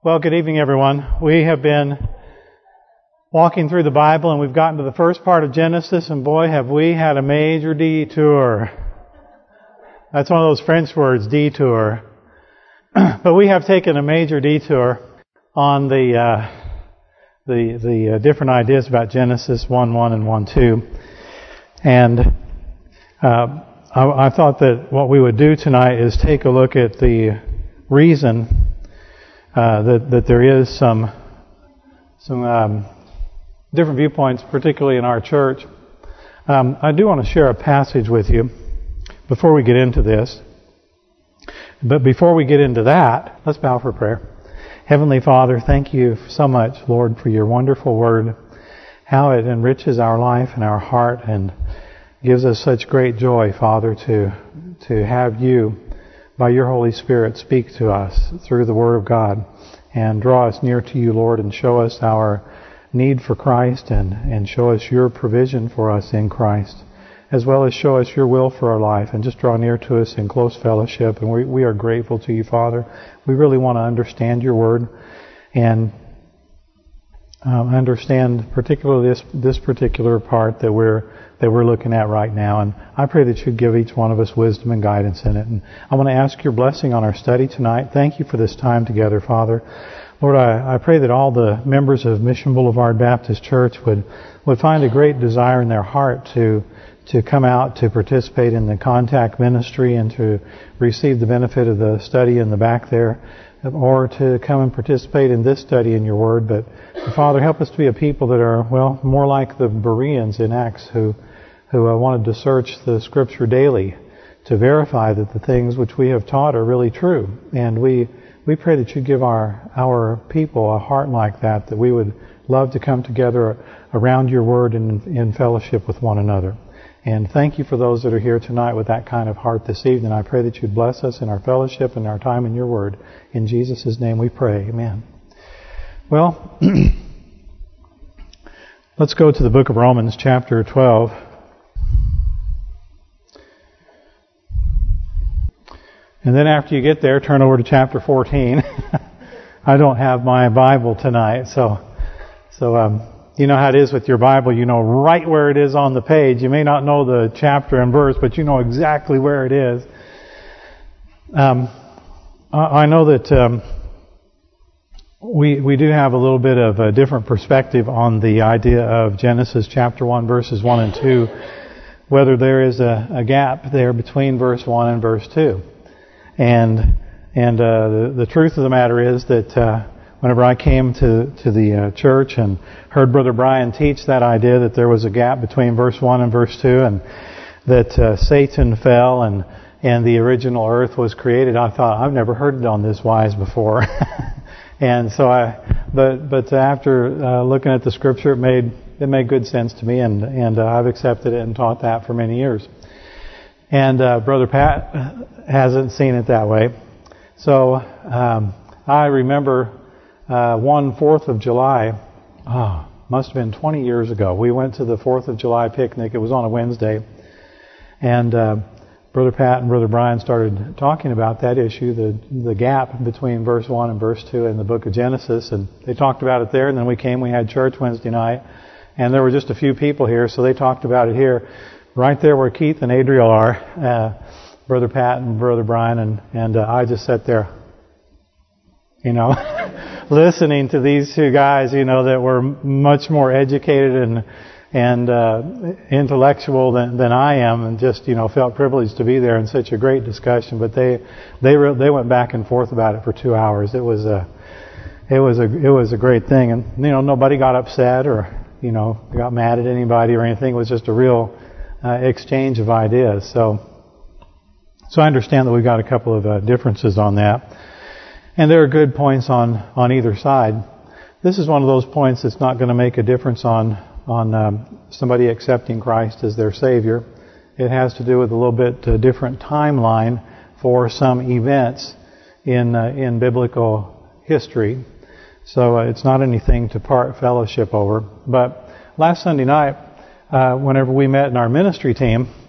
Well, good evening, everyone. We have been walking through the Bible, and we've gotten to the first part of Genesis, and boy, have we had a major detour. That's one of those French words, detour. But we have taken a major detour on the different ideas about Genesis 1:1 and 1:2. And I thought that what we would do tonight is take a look at the reason that there is some different viewpoints, particularly in our church. I do want to share a passage with you before we get into this. But before we get into that, let's bow for prayer. Heavenly Father, thank you so much, Lord, for your wonderful word, how it enriches our life and our heart and gives us such great joy, Father, to have you, by your Holy Spirit, speak to us through the Word of God and draw us near to you, Lord, and show us our need for Christ and show us your provision for us in Christ, as well as show us your will for our life and just draw near to us in close fellowship. And we are grateful to you, Father. We really want to understand your Word and understand particularly this particular part that we're looking at right now. And I pray that you give each one of us wisdom and guidance in it. And I want to ask your blessing on our study tonight. Thank you for this time together, Father. Lord, I pray that all the members of Mission Boulevard Baptist Church would find a great desire in their heart to come out to participate in the contact ministry and to receive the benefit of the study in the back there, or to come and participate in this study in your Word. But Father, help us to be a people that are, well, more like the Bereans in Acts who wanted to search the Scripture daily to verify that the things which we have taught are really true. And we pray that you give our people a heart like that we would love to come together around your Word and in fellowship with one another. And thank you for those that are here tonight with that kind of heart this evening. I pray that you'd bless us in our fellowship and our time in your Word. In Jesus' name we pray. Amen. Well, let's go to the book of Romans, chapter 12. And then after you get there, turn over to chapter 14. I don't have my Bible tonight, so you know how it is with your Bible. You know right where it is on the page. You may not know the chapter and verse, but you know exactly where it is. I know that we do have a little bit of a different perspective on the idea of Genesis chapter 1, verses 1 and 2, whether there is a gap there between verse 1 and verse 2. And the truth of the matter is that whenever I came to the church and heard Brother Brian teach that idea that there was a gap between verse 1 and verse 2, and that Satan fell and the original earth was created, I thought, I've never heard it on this wise before. And so but after looking at the Scripture, it made good sense to me, and I've accepted it and taught that for many years. And Brother Pat hasn't seen it that way. So I remember 4th of July, must have been 20 years ago. We went to the 4th of July picnic. It was on a Wednesday. And Brother Pat and Brother Brian started talking about that issue, the gap between verse 1 and verse 2 in the book of Genesis. And they talked about it there, and then we had church Wednesday night. And there were just a few people here, so they talked about it here. Right there where Keith and Adriel are, Brother Pat and Brother Brian, and I just sat there, listening to these two guys, that were much more educated and intellectual than I am, and just felt privileged to be there in such a great discussion. But they went back and forth about it for 2 hours. It was a great thing, and nobody got upset or got mad at anybody or anything. It was just a real exchange of ideas. So I understand that we've got a couple of differences on that. And there are good points on either side. This is one of those points that's not going to make a difference on somebody accepting Christ as their Savior. It has to do with a little bit different timeline for some events in biblical history. So it's not anything to part fellowship over. But last Sunday night, whenever we met in our ministry team,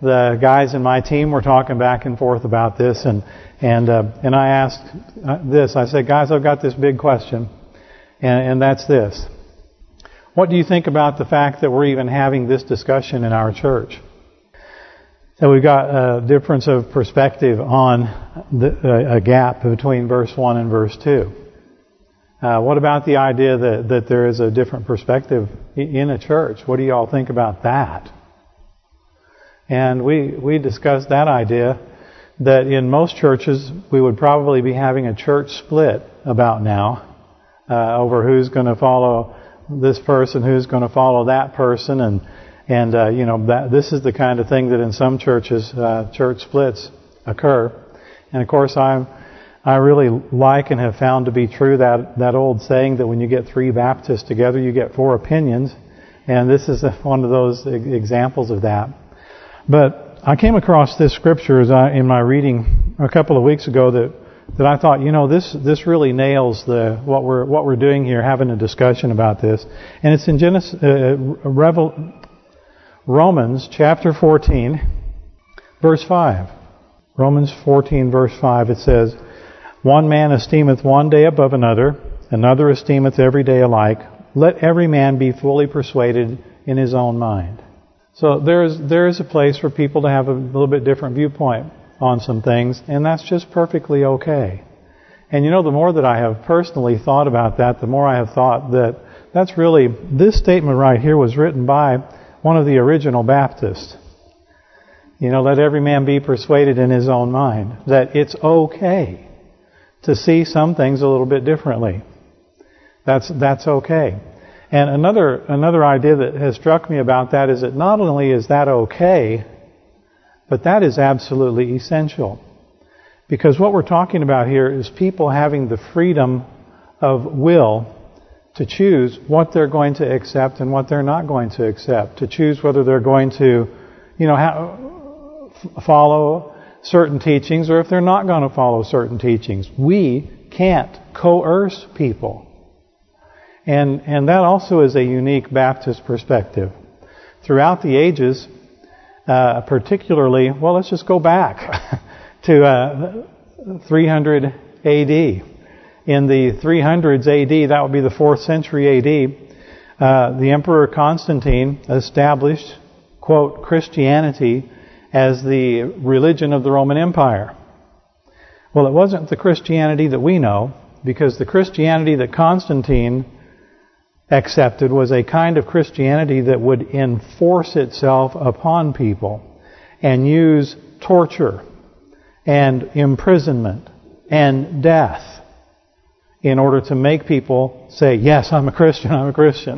the guys in my team were talking back and forth about this, and I asked this. I said, guys, I've got this big question, and that's this. What do you think about the fact that we're even having this discussion in our church? So we've got a difference of perspective on a gap between verse 1 and verse 2. What about the idea that there is a different perspective in a church? What do you all think about that? And we discussed that idea that in most churches we would probably be having a church split about now over who's going to follow this person, who's going to follow that person, and that this is the kind of thing that in some churches church splits occur. And of course I really like and have found to be true that old saying that when you get 3 Baptists together you get 4 opinions, and this is one of those examples of that. But I came across this scripture in my reading a couple of weeks ago that I thought, this really nails what we're doing here, having a discussion about this. And it's in Romans chapter 14, verse 5. Romans 14, verse 5, it says, "One man esteemeth one day above another, another esteemeth every day alike. Let every man be fully persuaded in his own mind." So there is a place for people to have a little bit different viewpoint on some things, and that's just perfectly okay. And the more that I have personally thought about that, the more I have thought that that's really, this statement right here was written by one of the original Baptists. Let every man be persuaded in his own mind. That it's okay to see some things a little bit differently. That's okay. And another idea that has struck me about that is that not only is that okay, but that is absolutely essential. Because what we're talking about here is people having the freedom of will to choose what they're going to accept and what they're not going to accept. To choose whether they're going to, follow certain teachings or if they're not going to follow certain teachings. We can't coerce people. And that also is a unique Baptist perspective. Throughout the ages, particularly, let's just go back to 300 A.D. In the 300s A.D., that would be the 4th century A.D., the Emperor Constantine established, quote, Christianity as the religion of the Roman Empire. Well, it wasn't the Christianity that we know, because the Christianity that Constantine accepted was a kind of Christianity that would enforce itself upon people and use torture and imprisonment and death in order to make people say, yes, I'm a Christian, I'm a Christian.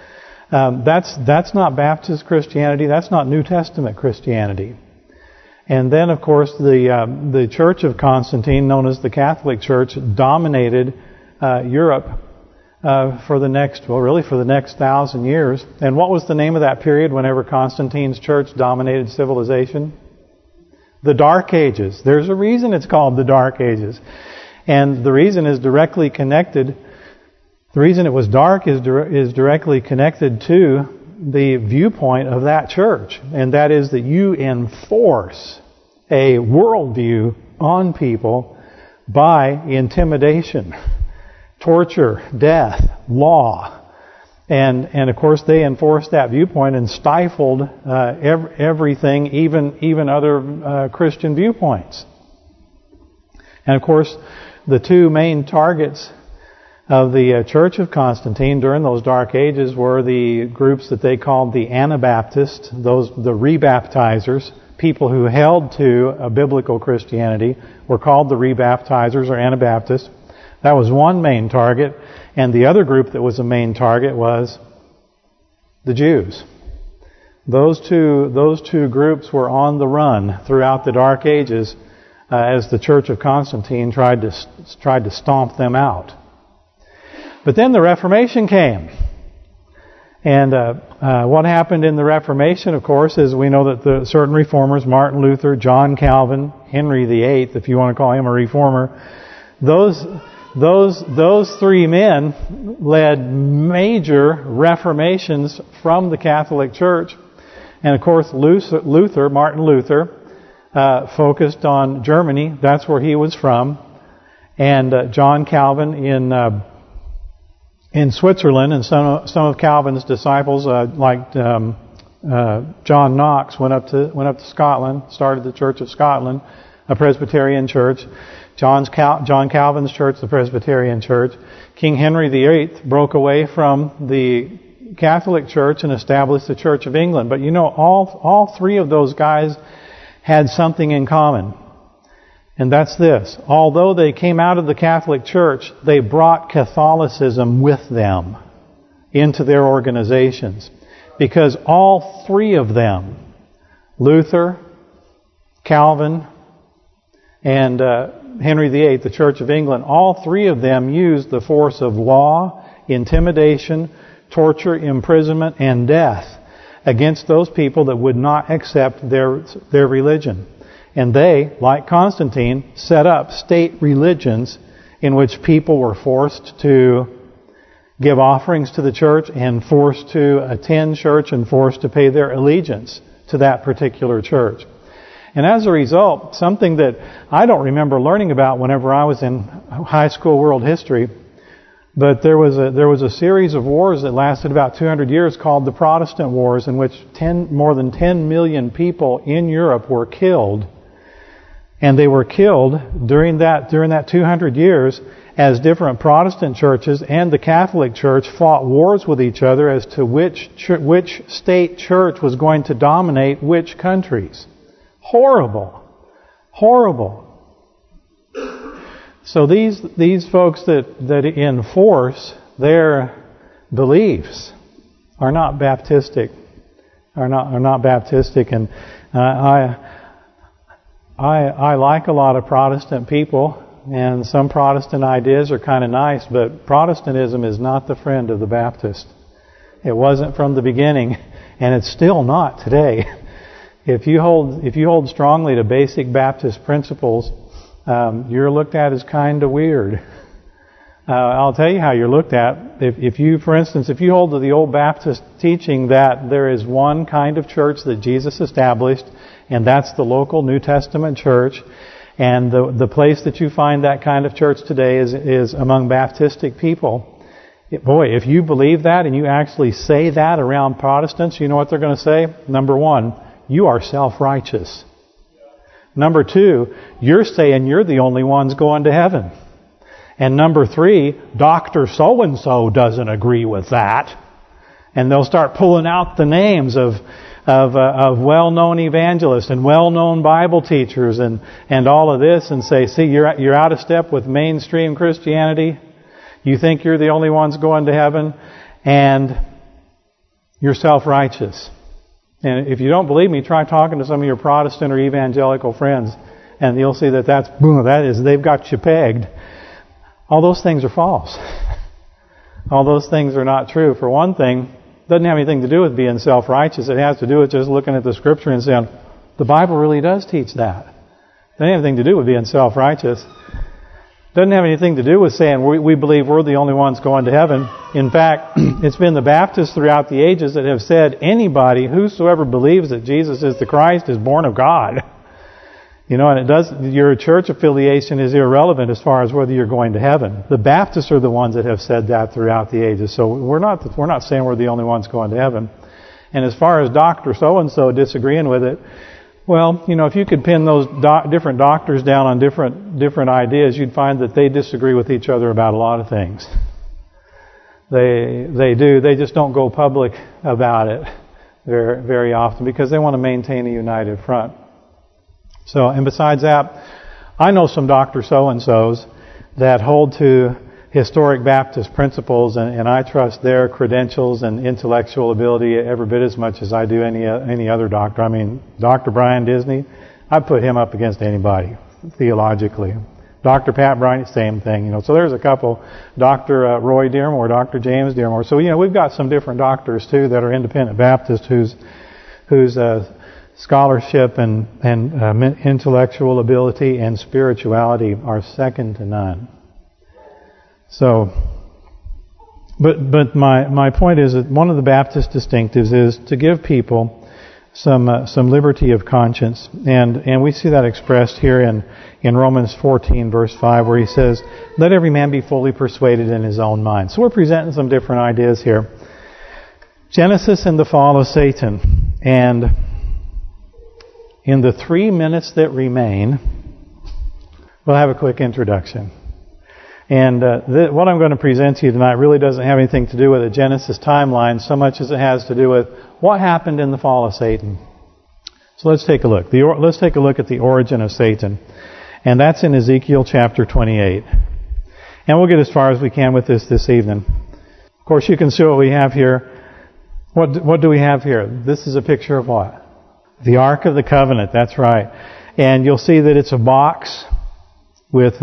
That's not Baptist Christianity. That's not New Testament Christianity. And then, of course, the Church of Constantine, known as the Catholic Church, dominated Europe for the next 1,000 years. And what was the name of that period whenever Constantine's church dominated civilization? The Dark Ages. There's a reason it's called the Dark Ages. And the reason is directly connected. The reason it was dark is directly connected to the viewpoint of that church. And that is that you enforce a worldview on people by intimidation, torture, death, law. And of course they enforced that viewpoint and stifled everything, even other Christian viewpoints. And of course the two main targets of the Church of Constantine during those Dark Ages were the groups that they called the Anabaptists, the rebaptizers. People who held to a biblical Christianity were called the rebaptizers or Anabaptists. That was one main target. And the other group that was a main target was the Jews. Those two groups were on the run throughout the Dark Ages as the Church of Constantine tried to stomp them out. But then the Reformation came. And what happened in the Reformation, of course, is we know that the certain reformers, Martin Luther, John Calvin, Henry VIII, if you want to call him a reformer, those three men led major reformations from the Catholic Church. And of course, Martin Luther, focused on Germany. That's where he was from. And John Calvin in Switzerland, and some of Calvin's disciples, like John Knox, went up to Scotland, started the Church of Scotland, a Presbyterian church. John Calvin's church, the Presbyterian church. King Henry VIII broke away from the Catholic Church and established the Church of England. But you know, all three of those guys had something in common. And that's this. Although they came out of the Catholic Church, they brought Catholicism with them into their organizations. Because all three of them, Luther, Calvin, and Henry VIII, the Church of England, all three of them used the force of law, intimidation, torture, imprisonment, and death against those people that would not accept their religion. And they, like Constantine, set up state religions in which people were forced to give offerings to the church and forced to attend church and forced to pay their allegiance to that particular church. And as a result, something that I don't remember learning about whenever I was in high school world history, but there was a series of wars that lasted about 200 years called the Protestant Wars, in which more than 10 million people in Europe were killed. And they were killed during that 200 years as different Protestant churches and the Catholic Church fought wars with each other as to which state church was going to dominate which countries. Horrible. Horrible. So these folks that enforce their beliefs are not Baptistic. Are not Baptistic, and I like a lot of Protestant people, and some Protestant ideas are kind of nice, but Protestantism is not the friend of the Baptist. It wasn't from the beginning, and it's still not today. If you hold strongly to basic Baptist principles, you're looked at as kind of weird. I'll tell you how you're looked at. If you hold to the old Baptist teaching that there is one kind of church that Jesus established, and that's the local New Testament church, and the place that you find that kind of church today is among Baptistic people. Boy, if you believe that and you actually say that around Protestants, you know what they're going to say? Number one, you are self-righteous. Number two, you're saying you're the only ones going to heaven. And number three, Dr. So-and-so doesn't agree with that. And they'll start pulling out the names of well-known evangelists and well-known Bible teachers and all of this and say, see, you're out of step with mainstream Christianity. You think you're the only ones going to heaven, and you're self-righteous. And if you don't believe me, try talking to some of your Protestant or evangelical friends, and you'll see they've got you pegged. All those things are false. All those things are not true. For one thing, it doesn't have anything to do with being self-righteous. It has to do with just looking at the Scripture and saying, the Bible really does teach that. It doesn't have anything to do with being self-righteous. It doesn't have anything to do with saying we believe we're the only ones going to heaven. In fact, it's been the Baptists throughout the ages that have said anybody, whosoever believes that Jesus is the Christ, is born of God. You know, and your church affiliation is irrelevant as far as whether you're going to heaven. The Baptists are the ones that have said that throughout the ages. So we're not saying we're the only ones going to heaven. And as far as Dr. So-and-so disagreeing with it, well, you know, if you could pin those different doctors down on different ideas, you'd find that they disagree with each other about a lot of things. They do. They just don't go public about it very, very often because they want to maintain a united front. So, and besides that, I know some Dr. So-and-sos that hold to historic Baptist principles, and I trust their credentials and intellectual ability every bit as much as I do any other doctor. I mean, Dr. Brian Disney, I put him up against anybody theologically. Dr. Pat Bryant, same thing. You know, so there's a couple. Dr. Roy Dearmore, Dr. James Dearmore. So you know, we've got some different doctors too that are independent Baptists whose scholarship and intellectual ability and spirituality are second to none. So, but my point is that one of the Baptist distinctives is to give people some liberty of conscience. And we see that expressed here in Romans 14 verse 5, where he says, let every man be fully persuaded in his own mind. So we're presenting some different ideas here. Genesis and the fall of Satan. And in the 3 minutes that remain, we'll have a quick introduction. And what I'm going to present to you tonight really doesn't have anything to do with the Genesis timeline so much as it has to do with what happened in the fall of Satan. So let's take a look. Let's take a look at the origin of Satan. And that's in Ezekiel chapter 28. And we'll get as far as we can with this evening. Of course, you can see what we have here. What do we have here? This is a picture of what? The Ark of the Covenant, that's right. And you'll see that it's a box with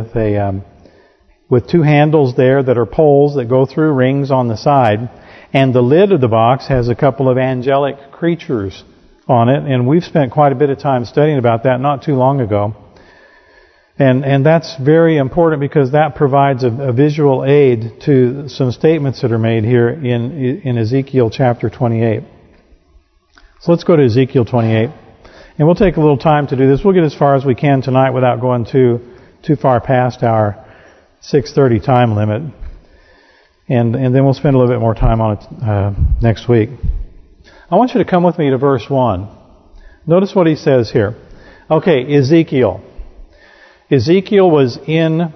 two handles there that are poles that go through rings on the side. And the lid of the box has a couple of angelic creatures on it. And we've spent quite a bit of time studying about that not too long ago. And that's very important because that provides a visual aid to some statements that are made here in Ezekiel chapter 28. So let's go to Ezekiel 28. And we'll take a little time to do this. We'll get as far as we can tonight without going too far past our 6:30 time limit. And then we'll spend a little bit more time on it next week. I want you to come with me to verse 1. Notice what he says here. Okay, Ezekiel. Ezekiel was in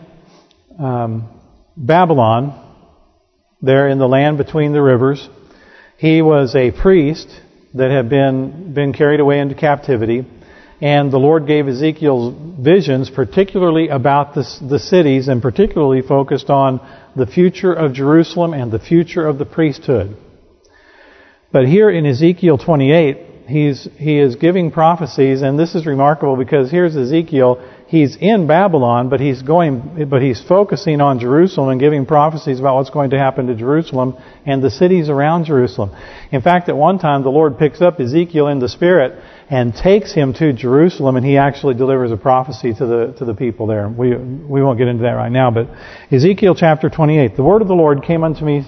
Babylon, there in the land between the rivers. He was a priest that had been carried away into captivity. And the Lord gave Ezekiel visions, particularly about the cities, and particularly focused on the future of Jerusalem and the future of the priesthood. But here in Ezekiel 28, he is giving prophecies, and this is remarkable because here's Ezekiel. He's in Babylon, but he's focusing on Jerusalem and giving prophecies about what's going to happen to Jerusalem and the cities around Jerusalem. In fact, at one time, the Lord picks up Ezekiel in the Spirit and takes him to Jerusalem, and he actually delivers a prophecy to the people there. We won't get into that right now, but Ezekiel chapter 28. The word of the Lord came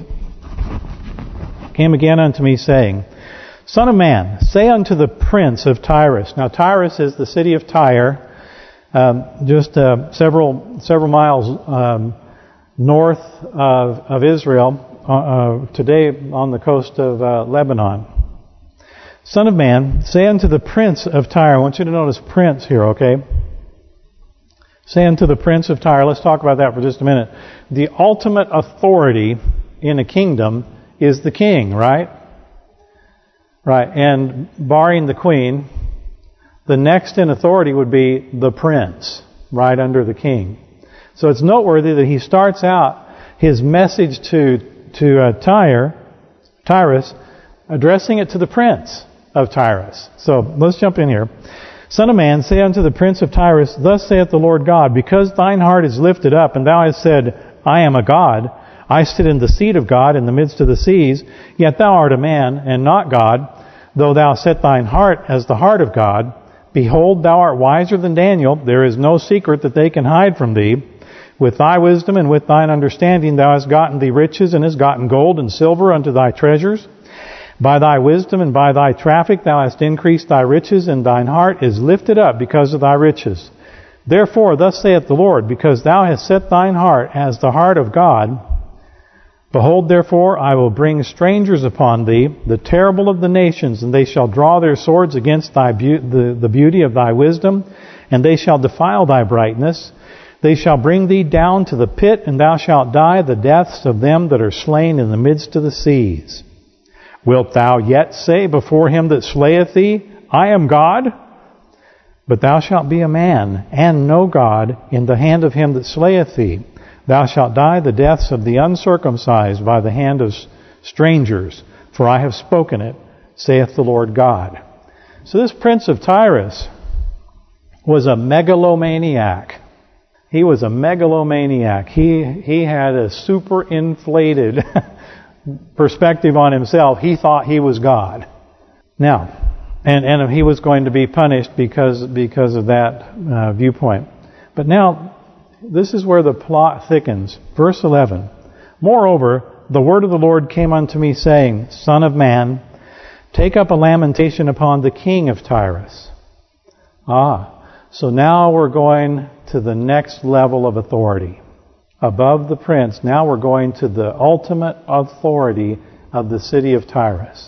again unto me, saying, Son of man, say unto the prince of Tyrus. Now Tyrus is the city of Tyre, just several miles north of Israel, today on the coast of Lebanon. Son of man, say unto the prince of Tyre. I want you to notice prince here, okay? Say unto the prince of Tyre. Let's talk about that for just a minute. The ultimate authority in a kingdom is the king, right? Right, and barring the queen, the next in authority would be the prince, right under the king. So it's noteworthy that he starts out his message to Tyrus, addressing it to the prince of Tyrus. So let's jump in here. Son of man, say unto the prince of Tyrus, Thus saith the Lord God, Because thine heart is lifted up, and thou hast said, I am a god, I sit in the seat of God in the midst of the seas, yet thou art a man, and not God, though thou set thine heart as the heart of God. Behold, thou art wiser than Daniel. There is no secret that they can hide from thee. With thy wisdom and with thine understanding thou hast gotten thee riches, and hast gotten gold and silver unto thy treasures. By thy wisdom and by thy traffic thou hast increased thy riches, and thine heart is lifted up because of thy riches. Therefore, thus saith the Lord, Because thou hast set thine heart as the heart of God, behold, therefore, I will bring strangers upon thee, the terrible of the nations, and they shall draw their swords against the beauty of thy wisdom, and they shall defile thy brightness. They shall bring thee down to the pit, and thou shalt die the deaths of them that are slain in the midst of the seas. Wilt thou yet say before him that slayeth thee, I am God? But thou shalt be a man, and no God, in the hand of him that slayeth thee. Thou shalt die the deaths of the uncircumcised by the hand of strangers, for I have spoken it, saith the Lord God. So this prince of Tyrus was a megalomaniac. He was a megalomaniac. He had a super inflated perspective on himself. He thought he was God. Now, and he was going to be punished because of that viewpoint. But now, this is where the plot thickens. Verse 11. Moreover, the word of the Lord came unto me, saying, Son of man, Take up a lamentation upon the king of Tyrus. So now we're going to the next level of authority. Above the prince, now we're going to the ultimate authority of the city of Tyrus.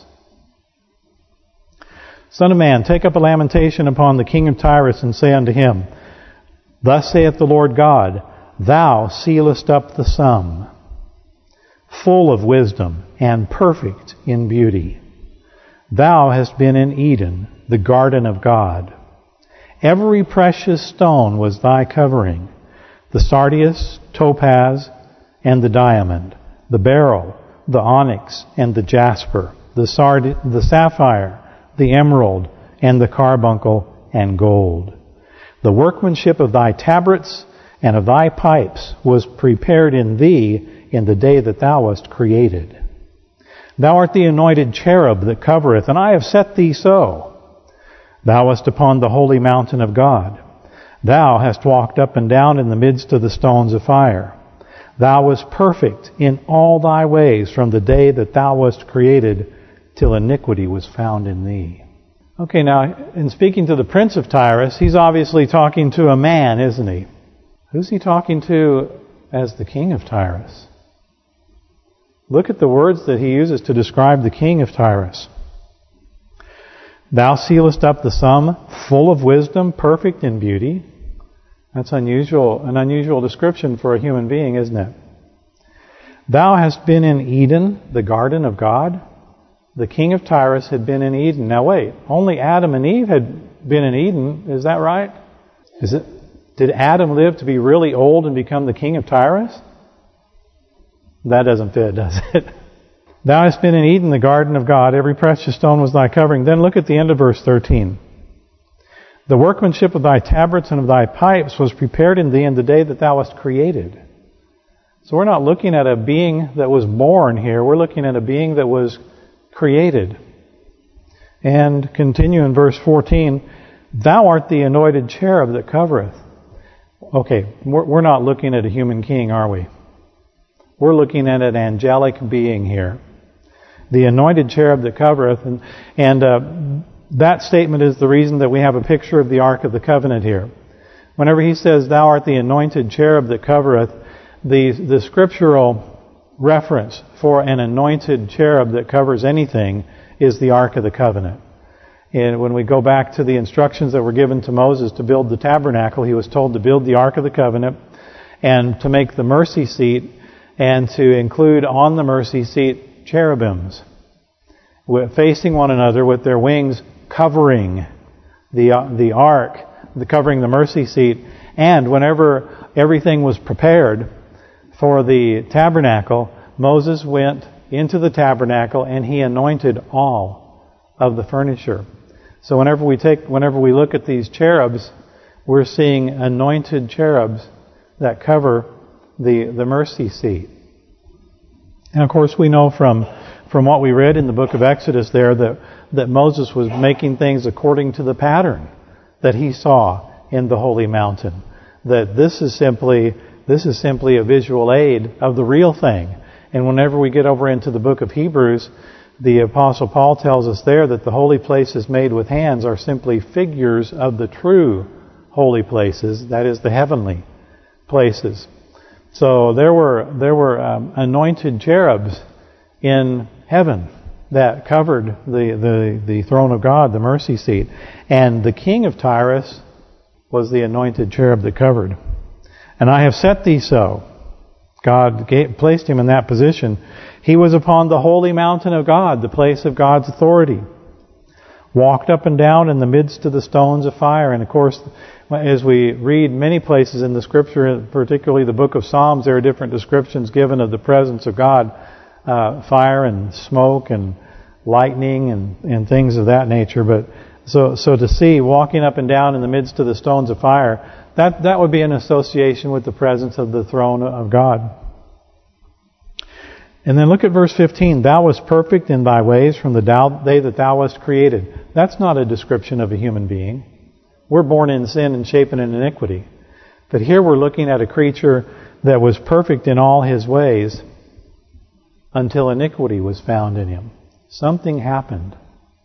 Son of man, take up a lamentation upon the king of Tyrus, and say unto him, Thus saith the Lord God, Thou sealest up the sum, full of wisdom, and perfect in beauty. Thou hast been in Eden, the garden of God. Every precious stone was thy covering, the sardius, topaz, and the diamond, the beryl, the onyx, and the jasper, the sapphire, the emerald, and the carbuncle, and gold. The workmanship of thy tabrets and of thy pipes was prepared in thee in the day that thou wast created. Thou art the anointed cherub that covereth, and I have set thee so. Thou wast upon the holy mountain of God. Thou hast walked up and down in the midst of the stones of fire. Thou wast perfect in all thy ways from the day that thou wast created till iniquity was found in thee. Okay, now, in speaking to the prince of Tyrus, he's obviously talking to a man, isn't he? Who's he talking to as the king of Tyrus? Look at the words that he uses to describe the king of Tyrus. Thou sealest up the sum, full of wisdom, perfect in beauty. That's an unusual description for a human being, isn't it? Thou hast been in Eden, the garden of God. The king of Tyrus had been in Eden. Now wait, only Adam and Eve had been in Eden. Is that right? Did Adam live to be really old and become the king of Tyrus? That doesn't fit, does it? Thou hast been in Eden, the garden of God. Every precious stone was thy covering. Then look at the end of verse 13. The workmanship of thy tabrets and of thy pipes was prepared in thee in the day that thou wast created. So we're not looking at a being that was born here. We're looking at a being that was created. And continue in verse 14. Thou art the anointed cherub that covereth. Okay, we're not looking at a human king, are we? We're looking at an angelic being here. The anointed cherub that covereth. And that statement is the reason that we have a picture of the Ark of the Covenant here. Whenever he says, Thou art the anointed cherub that covereth, the scriptural reference for an anointed cherub that covers anything is the Ark of the Covenant. And when we go back to the instructions that were given to Moses to build the tabernacle, he was told to build the Ark of the Covenant and to make the mercy seat and to include on the mercy seat cherubims facing one another with their wings covering the ark, covering the mercy seat. And whenever everything was prepared for the tabernacle, Moses went into the tabernacle and he anointed all of the furniture. So whenever we look at these cherubs, we're seeing anointed cherubs that cover the mercy seat. And of course we know from what we read in the book of Exodus there that Moses was making things according to the pattern that he saw in the holy mountain. That this is simply a visual aid of the real thing. And whenever we get over into the book of Hebrews, the Apostle Paul tells us there that the holy places made with hands are simply figures of the true holy places, that is the heavenly places. So there were anointed cherubs in heaven that covered the throne of God, the mercy seat. And the king of Tyrus was the anointed cherub that covered. And I have set thee so. God placed him in that position. He was upon the holy mountain of God, the place of God's authority. Walked up and down in the midst of the stones of fire. And of course, as we read many places in the Scripture, particularly the book of Psalms, there are different descriptions given of the presence of God. Fire and smoke and lightning and things of that nature. But so to see walking up and down in the midst of the stones of fire, that would be an association with the presence of the throne of God. And then look at verse 15. Thou wast perfect in thy ways from the day that thou wast created. That's not a description of a human being. We're born in sin and shapen in iniquity. But here we're looking at a creature that was perfect in all his ways until iniquity was found in him. Something happened.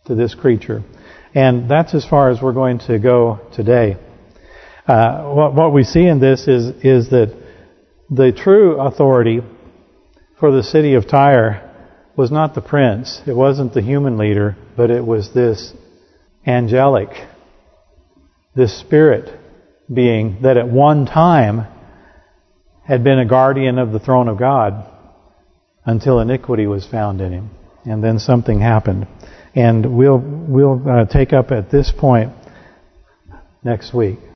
to this creature. And that's as far as we're going to go today. What we see in this is that the true authority for the city of Tyre was not the prince, it wasn't the human leader, but it was this angelic, this spirit being that at one time had been a guardian of the throne of God until iniquity was found in him. And then something happened. And we'll take up at this point next week.